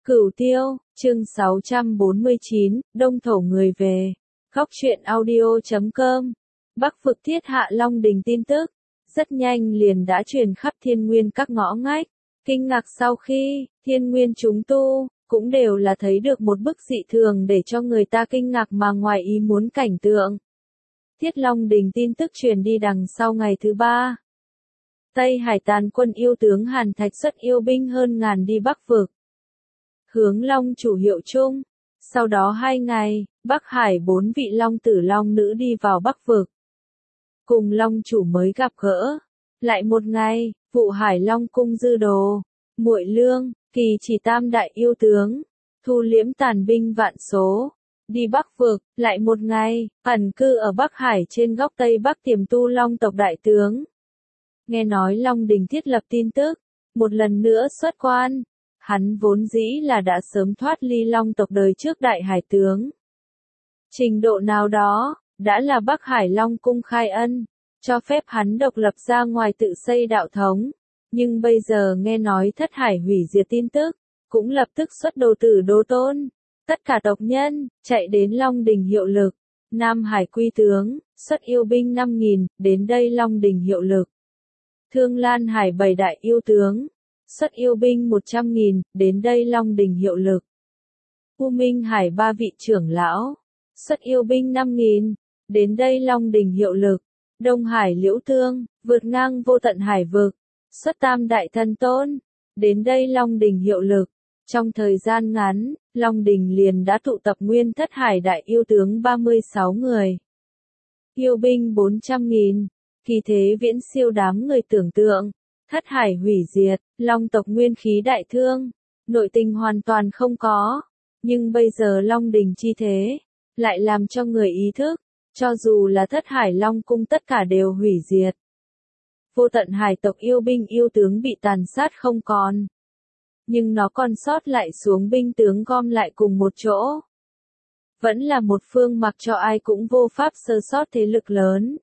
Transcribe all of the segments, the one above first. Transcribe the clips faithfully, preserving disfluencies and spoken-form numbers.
Cửu Tiêu, chương sáu trăm bốn mươi chín, Đông Thổ người về. Góc truyện audio chấm com. Bắc vực thiết hạ Long Đình tin tức. Rất nhanh liền đã truyền khắp thiên nguyên các ngõ ngách. Kinh ngạc sau khi, thiên nguyên chúng tu, cũng đều là thấy được một bức dị thường để cho người ta kinh ngạc mà ngoài ý muốn cảnh tượng. Thiết Long Đình tin tức truyền đi đằng sau ngày thứ ba. Tây Hải tàn quân yêu tướng Hàn Thạch xuất yêu binh hơn ngàn đi Bắc vực. Hướng Long chủ hiệu chung. Sau đó hai ngày, Bắc Hải bốn vị Long tử Long nữ đi vào Bắc vực. Cùng Long chủ mới gặp gỡ. Lại một ngày, vụ Hải Long cung dư đồ, Muội Lương, Kỳ Chỉ tam đại yêu tướng, thu liễm tàn binh vạn số. Đi Bắc vực, lại một ngày, ẩn cư ở Bắc Hải trên góc Tây Bắc tiềm tu Long tộc đại tướng. Nghe nói Long Đình thiết lập tin tức, một lần nữa xuất quan. Hắn vốn dĩ là đã sớm thoát ly Long tộc đời trước đại hải tướng. Trình độ nào đó, đã là Bắc Hải Long cung khai ân, cho phép hắn độc lập ra ngoài tự xây đạo thống. Nhưng bây giờ nghe nói thất hải hủy diệt tin tức, cũng lập tức xuất đồ tử đô tôn. Tất cả tộc nhân, chạy đến Long Đình hiệu lực. Nam Hải quy tướng, xuất yêu binh năm nghìn, đến đây Long Đình hiệu lực. Thương Lan Hải bảy đại yêu tướng, xuất yêu binh một trăm nghìn, đến đây Long Đình hiệu lực. U Minh Hải ba vị trưởng lão, xuất yêu binh năm nghìn, đến đây Long Đình hiệu lực. Đông Hải Liễu Tương, vượt ngang vô tận hải vực, xuất tam đại thần tôn, đến đây Long Đình hiệu lực. Trong thời gian ngắn, Long Đình liền đã tụ tập nguyên thất hải đại yêu tướng ba mươi sáu người. Yêu binh bốn trăm nghìn, kỳ thế viễn siêu đám người tưởng tượng. Thất hải hủy diệt, Long tộc nguyên khí đại thương, nội tình hoàn toàn không có. Nhưng bây giờ Long Đình chi thế, lại làm cho người ý thức, cho dù là thất hải Long cung tất cả đều hủy diệt. Vô tận hải tộc yêu binh yêu tướng bị tàn sát không còn. Nhưng nó còn sót lại xuống binh tướng gom lại cùng một chỗ. Vẫn là một phương mặc cho ai cũng vô pháp sơ sót thế lực lớn.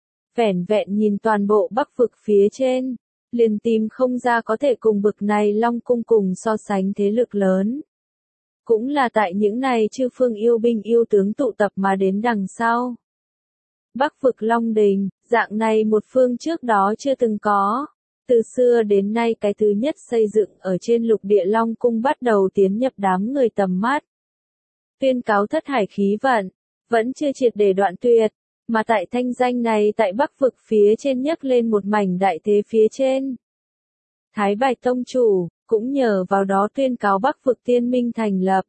Vẻn vẹn nhìn toàn bộ Bắc vực phía trên, liền tìm không ra có thể cùng bực này Long cung cùng so sánh thế lực lớn. Cũng là tại những này chư phương yêu binh yêu tướng tụ tập mà đến đằng sau. Bắc vực Long Đình, dạng này một phương trước đó chưa từng có. Từ xưa đến nay cái thứ nhất xây dựng ở trên lục địa Long cung bắt đầu tiến nhập đám người tầm mắt. Tuyên cáo thất hải khí vận, vẫn chưa triệt để đoạn tuyệt. Mà tại thanh danh này tại Bắc vực phía trên nhấc lên một mảnh đại thế phía trên. Thái Bạch Tông chủ, cũng nhờ vào đó tuyên cáo Bắc vực tiên minh thành lập.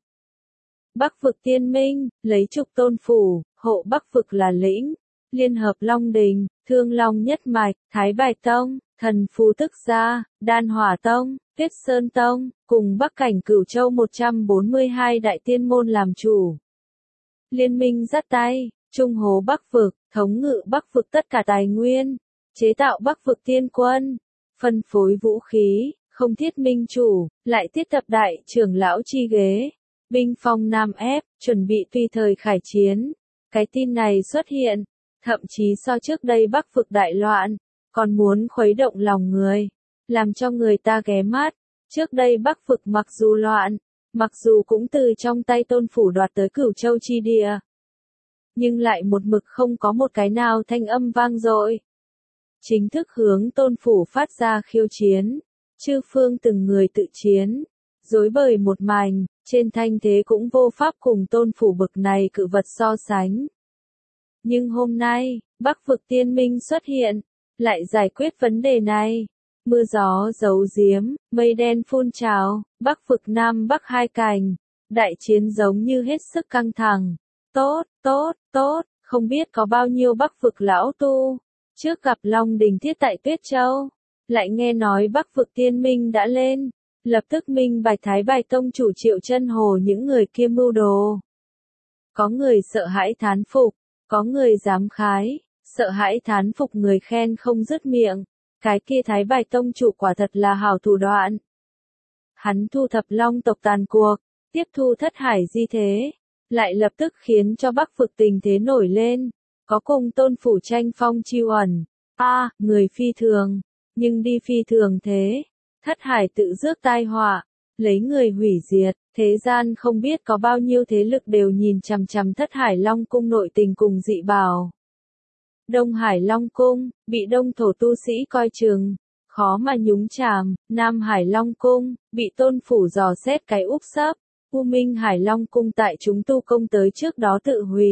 Bắc vực tiên minh, lấy trục tôn phủ, hộ Bắc vực là lĩnh, liên hợp Long Đình, Thương Long nhất mạch, Thái Bạch Tông, Thần Phù Tức Gia, Đan Hỏa Tông, Tuyết Sơn Tông, cùng Bắc cảnh Cửu Châu một trăm bốn mươi hai đại tiên môn làm chủ. Liên minh dắt tay. Trung hố Bắc vực, thống ngự Bắc vực tất cả tài nguyên, chế tạo Bắc vực tiên quân, phân phối vũ khí, không thiết minh chủ, lại thiết tập đại trưởng lão chi ghế, binh phong Nam ép, chuẩn bị tùy thời khải chiến. Cái tin này xuất hiện, thậm chí so trước đây Bắc vực đại loạn, còn muốn khuấy động lòng người, làm cho người ta ghé mắt. Trước đây Bắc vực mặc dù loạn, mặc dù cũng từ trong tay Tôn phủ đoạt tới Cửu Châu chi địa, nhưng lại một mực không có một cái nào thanh âm vang dội. Chính thức hướng Tôn phủ phát ra khiêu chiến, chư phương từng người tự chiến, rối bời một mảnh, trên thanh thế cũng vô pháp cùng Tôn phủ bực này cự vật so sánh. Nhưng hôm nay, Bắc vực tiên minh xuất hiện, lại giải quyết vấn đề này. Mưa gió giấu giếm, mây đen phun trào, Bắc vực Nam Bắc hai cành, đại chiến giống như hết sức căng thẳng. Tốt, tốt, tốt, không biết có bao nhiêu Bắc vực lão tu, trước gặp Long Đình thiết tại Tuyết Châu, lại nghe nói Bắc vực tiên minh đã lên, lập tức minh bạch Thái Bạch Tông chủ Triệu Chân Hồ những người kia mưu đồ. Có người sợ hãi thán phục, có người dám khái, sợ hãi thán phục người khen không dứt miệng, cái kia Thái Bạch Tông chủ quả thật là hảo thủ đoạn. Hắn thu thập Long tộc tàn cuộc, tiếp thu thất hải di thế. Lại lập tức khiến cho Bắc vực tình thế nổi lên, có cùng Tôn phủ tranh phong chiêu ẩn. A, à, người phi thường, nhưng đi phi thường thế. Thất hải tự rước tai họa, lấy người hủy diệt, thế gian không biết có bao nhiêu thế lực đều nhìn chằm chằm Thất Hải Long Cung nội tình cùng dị bảo. Đông Hải Long Cung, bị đông thổ tu sĩ coi chừng, khó mà nhúng chàm. Nam Hải Long Cung, bị tôn phủ dò xét cái úp sấp. U Minh Hải Long Cung tại chúng tu công tới trước đó tự hủy.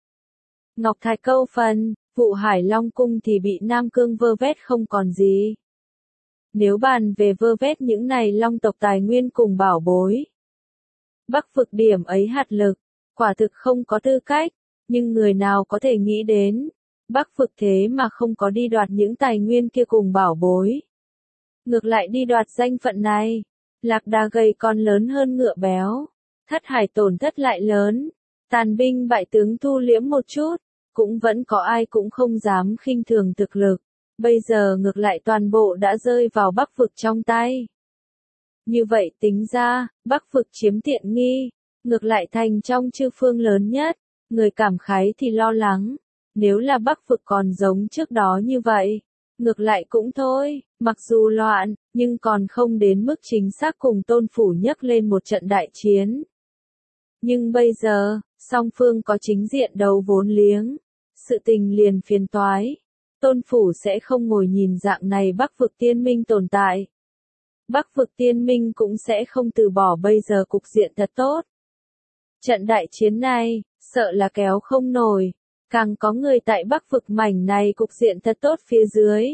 Ngọc Thạch Câu Phần, Vụ Hải Long Cung thì bị Nam Cương vơ vét không còn gì. Nếu bàn về vơ vét những này long tộc tài nguyên cùng bảo bối, Bắc vực điểm ấy hạt lực, quả thực không có tư cách, nhưng người nào có thể nghĩ đến, Bắc vực thế mà không có đi đoạt những tài nguyên kia cùng bảo bối. Ngược lại đi đoạt danh phận này, lạc đà gầy còn lớn hơn ngựa béo, Thất Hải tổn thất lại lớn, tàn binh bại tướng thu liễm một chút, cũng vẫn có ai cũng không dám khinh thường thực lực. Bây giờ ngược lại toàn bộ đã rơi vào Bắc vực trong tay. Như vậy tính ra, Bắc vực chiếm tiện nghi, ngược lại thành trong chư phương lớn nhất, người cảm khái thì lo lắng. Nếu là Bắc vực còn giống trước đó như vậy, ngược lại cũng thôi, mặc dù loạn, nhưng còn không đến mức chính xác cùng tôn phủ nhấc lên một trận đại chiến. Nhưng bây giờ, song phương có chính diện đấu vốn liếng, sự tình liền phiền toái. Tôn phủ sẽ không ngồi nhìn dạng này Bắc vực tiên minh tồn tại. Bắc vực tiên minh cũng sẽ không từ bỏ bây giờ cục diện thật tốt. Trận đại chiến này, sợ là kéo không nổi, càng có người tại Bắc vực mảnh này cục diện thật tốt phía dưới.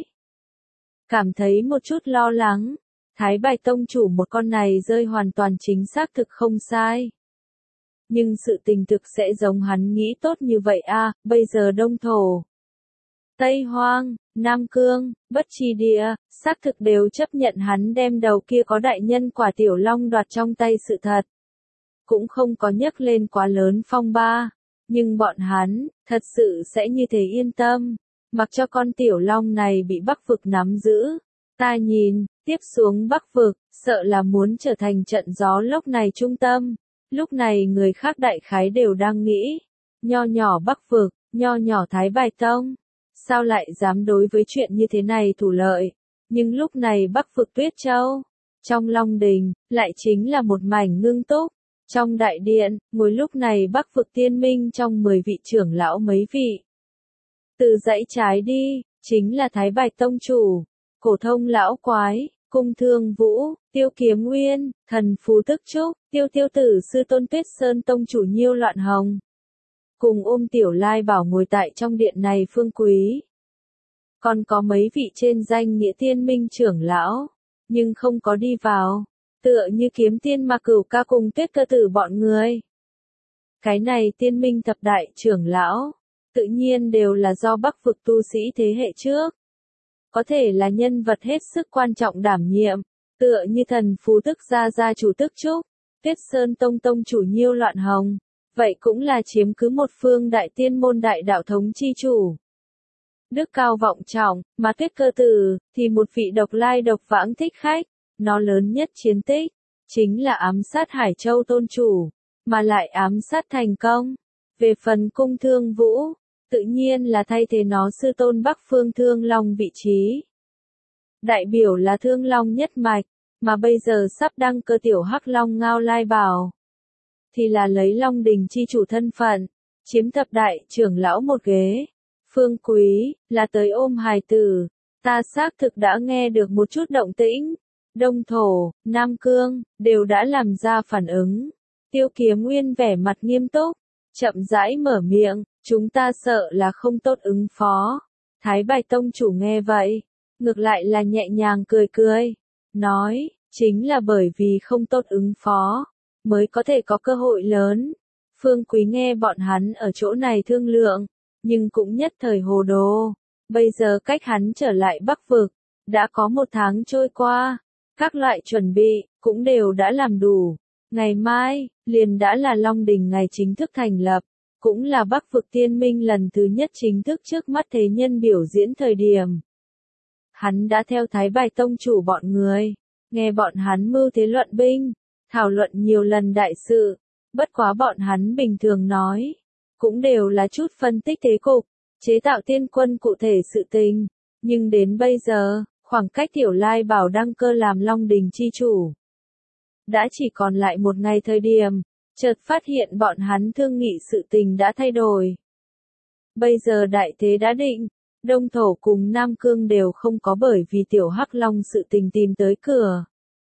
Cảm thấy một chút lo lắng, Thái Bạch Tông chủ một con này rơi hoàn toàn chính xác thực không sai. Nhưng sự tình thực sẽ giống hắn nghĩ tốt như vậy à, bây giờ Đông Thổ, Tây Hoang, Nam Cương, Bất Tri Địa, xác thực đều chấp nhận hắn đem đầu kia có đại nhân quả tiểu long đoạt trong tay sự thật. Cũng không có nhấc lên quá lớn phong ba, nhưng bọn hắn, thật sự sẽ như thế yên tâm, mặc cho con tiểu long này bị Bắc vực nắm giữ. Ta nhìn, tiếp xuống Bắc vực, sợ là muốn trở thành trận gió lốc này trung tâm. Lúc này người khác đại khái đều đang nghĩ, nho nhỏ Bắc vực, nho nhỏ Thái Bạch Tông, sao lại dám đối với chuyện như thế này thủ lợi. Nhưng lúc này Bắc vực Tuyết Châu, trong Long Đình, lại chính là một mảnh ngưng túc. Trong đại điện, ngồi lúc này Bắc vực tiên minh trong mười vị trưởng lão mấy vị. Từ dãy trái đi, chính là Thái Bạch Tông chủ, Cổ Thông lão quái, Cung Thương Vũ, Tiêu Kiếm Nguyên, Thần Phù Tức Trúc, Tiêu Tiêu Tử sư tôn Tuyết Sơn Tông chủ Nhiêu Loạn Hồng. Cùng ôm Tiểu Lai Bảo ngồi tại trong điện này Phương Quý. Còn có mấy vị trên danh nghĩa tiên minh trưởng lão, nhưng không có đi vào, tựa như Kiếm Tiên Ma Cửu Ca cùng Tuyết Cơ Tử bọn người. Cái này tiên minh thập đại trưởng lão, tự nhiên đều là do Bắc vực tu sĩ thế hệ trước. Có thể là nhân vật hết sức quan trọng đảm nhiệm, tựa như Thần Phù Tức gia gia chủ Tức Trúc, Tuyết Sơn Tông tông chủ Nhiêu Loạn Hồng, vậy cũng là chiếm cứ một phương đại tiên môn đại đạo thống chi chủ. Đức cao vọng trọng, mà Tuyết Cơ Tử thì một vị độc lai độc vãng thích khách, nó lớn nhất chiến tích chính là ám sát Hải Châu tôn chủ, mà lại ám sát thành công. Về phần Cung Thương Vũ, tự nhiên là thay thế nó sư tôn Bắc Phương Thương Long vị trí. Đại biểu là Thương Long nhất mạch, mà bây giờ sắp đăng cơ tiểu Hắc Long Ngao Lai Bảo, thì là lấy Long Đình chi chủ thân phận, chiếm thập đại trưởng lão một ghế. Phương Quý, là tới ôm hài tử, ta xác thực đã nghe được một chút động tĩnh. Đông Thổ, Nam Cương, đều đã làm ra phản ứng. Tiêu Kiếm Nguyên vẻ mặt nghiêm túc, chậm rãi mở miệng, chúng ta sợ là không tốt ứng phó. Thái Bạch Tông chủ nghe vậy, ngược lại là nhẹ nhàng cười cười, nói, chính là bởi vì không tốt ứng phó, mới có thể có cơ hội lớn. Phương Quý nghe bọn hắn ở chỗ này thương lượng, nhưng cũng nhất thời hồ đồ. Bây giờ cách hắn trở lại Bắc vực, đã có một tháng trôi qua, các loại chuẩn bị, cũng đều đã làm đủ. Ngày mai, liền đã là Long Đình ngày chính thức thành lập, cũng là Bắc vực tiên minh lần thứ nhất chính thức trước mắt thế nhân biểu diễn thời điểm. Hắn đã theo Thái Bạch Tông chủ bọn người, nghe bọn hắn mưu thế luận binh, thảo luận nhiều lần đại sự, bất quá bọn hắn bình thường nói, cũng đều là chút phân tích thế cục, chế tạo tiên quân cụ thể sự tình, nhưng đến bây giờ, khoảng cách Tiểu Lai Bảo đăng cơ làm Long Đình chi chủ, đã chỉ còn lại một ngày thời điểm, chợt phát hiện bọn hắn thương nghị sự tình đã thay đổi. Bây giờ đại thế đã định, Đông Thổ cùng Nam Cương đều không có bởi vì tiểu Hắc Long sự tình tìm tới cửa.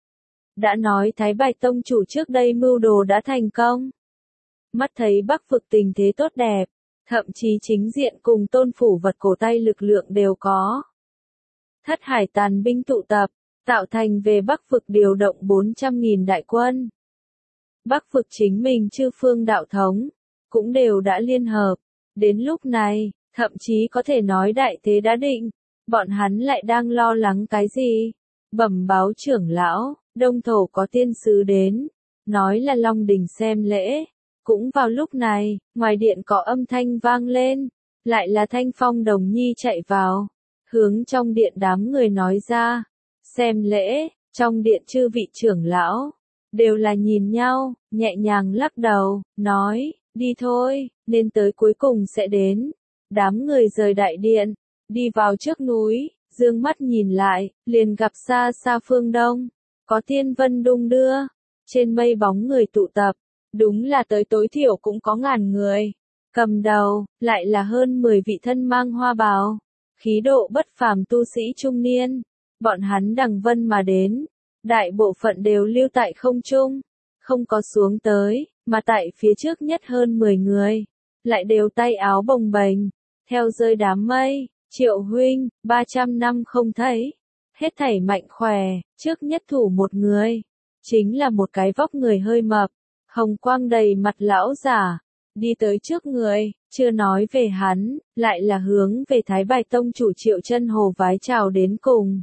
Đã nói Thái Bạch Tông chủ trước đây mưu đồ đã thành công. Mắt thấy Bắc vực tình thế tốt đẹp, thậm chí chính diện cùng tôn phủ vật cổ tay lực lượng đều có. Thất hải tàn binh tụ tập, tạo thành về Bắc vực điều động bốn trăm nghìn đại quân. Bắc vực chính mình chư phương đạo thống, cũng đều đã liên hợp. Đến lúc này, thậm chí có thể nói đại thế đã định, bọn hắn lại đang lo lắng cái gì? Bẩm báo trưởng lão, Đông Thổ có tiên sứ đến, nói là Long Đình xem lễ. Cũng vào lúc này, ngoài điện có âm thanh vang lên, lại là Thanh Phong Đồng Nhi chạy vào, hướng trong điện đám người nói ra, xem lễ, trong điện chư vị trưởng lão, đều là nhìn nhau, nhẹ nhàng lắc đầu, nói, đi thôi, nên tới cuối cùng sẽ đến. Đám người rời đại điện, đi vào trước núi, dương mắt nhìn lại, liền gặp xa xa phương đông, có thiên vân đung đưa, trên mây bóng người tụ tập, đúng là tới tối thiểu cũng có ngàn người, cầm đầu, lại là hơn mười vị thân mang hoa bào, khí độ bất phàm tu sĩ trung niên, bọn hắn đằng vân mà đến, đại bộ phận đều lưu tại không trung, không có xuống tới, mà tại phía trước nhất hơn mười người, lại đều tay áo bồng bềnh, theo rơi đám mây. Triệu huynh, ba trăm năm không thấy, hết thảy mạnh khỏe, trước nhất thủ một người, chính là một cái vóc người hơi mập, hồng quang đầy mặt lão giả, đi tới trước người, chưa nói về hắn, lại là hướng về Thái Bạch Tông chủ Triệu Chân Hồ vái chào đến cùng.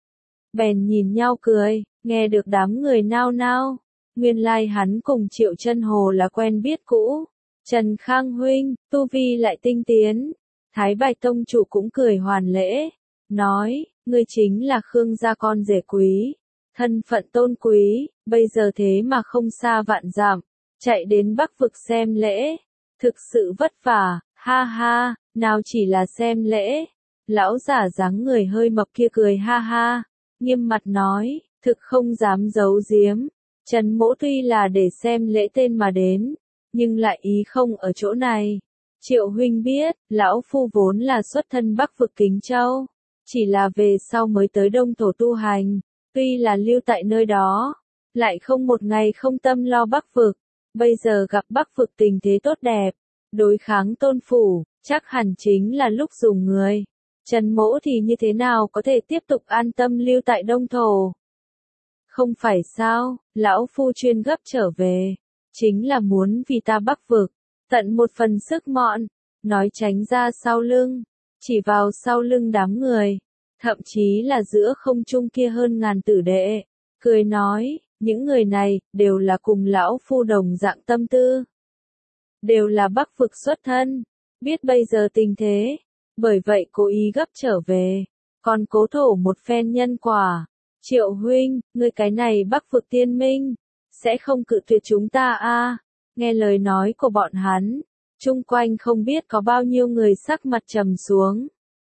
Bèn nhìn nhau cười, nghe được đám người nao nao, nguyên lai hắn cùng Triệu Chân Hồ là quen biết cũ. Trần Khang huynh, tu vi lại tinh tiến. Thái Bạch Tông chủ cũng cười hoàn lễ, nói, ngươi chính là Khương gia con rể quý, thân phận tôn quý, bây giờ thế mà không xa vạn dặm, chạy đến Bắc vực xem lễ, thực sự vất vả, ha ha, nào chỉ là xem lễ. Lão giả dáng người hơi mập kia cười ha ha, nghiêm mặt nói, thực không dám giấu giếm, Trần mỗ tuy là để xem lễ tên mà đến, nhưng lại ý không ở chỗ này. Triệu huynh biết, lão phu vốn là xuất thân Bắc vực Kính Châu, chỉ là về sau mới tới Đông Thổ tu hành, tuy là lưu tại nơi đó, lại không một ngày không tâm lo Bắc vực, bây giờ gặp Bắc vực tình thế tốt đẹp, đối kháng tôn phủ, chắc hẳn chính là lúc dùng người. Trần mỗ thì như thế nào có thể tiếp tục an tâm lưu tại Đông Thổ? Không phải sao, lão phu chuyên gấp trở về, chính là muốn vì ta Bắc vực tận một phần sức mọn, nói tránh ra sau lưng, chỉ vào sau lưng đám người, thậm chí là giữa không trung kia hơn ngàn tử đệ, cười nói, những người này, đều là cùng lão phu đồng dạng tâm tư. Đều là Bắc vực xuất thân, biết bây giờ tình thế, bởi vậy cố ý gấp trở về, còn cố thổ một phen nhân quả. Triệu huynh, ngươi cái này Bắc vực tiên minh, sẽ không cự tuyệt chúng ta a? Nghe lời nói của bọn hắn, chung quanh không biết có bao nhiêu người sắc mặt trầm xuống.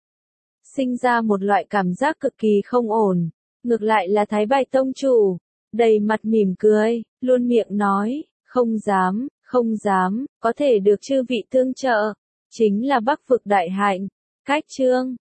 Sinh ra một loại cảm giác cực kỳ không ổn, ngược lại là Thái Bạch Tông chủ, đầy mặt mỉm cười, luôn miệng nói, không dám, không dám, có thể được chư vị tương trợ, chính là Bắc vực đại hạnh. Cách chương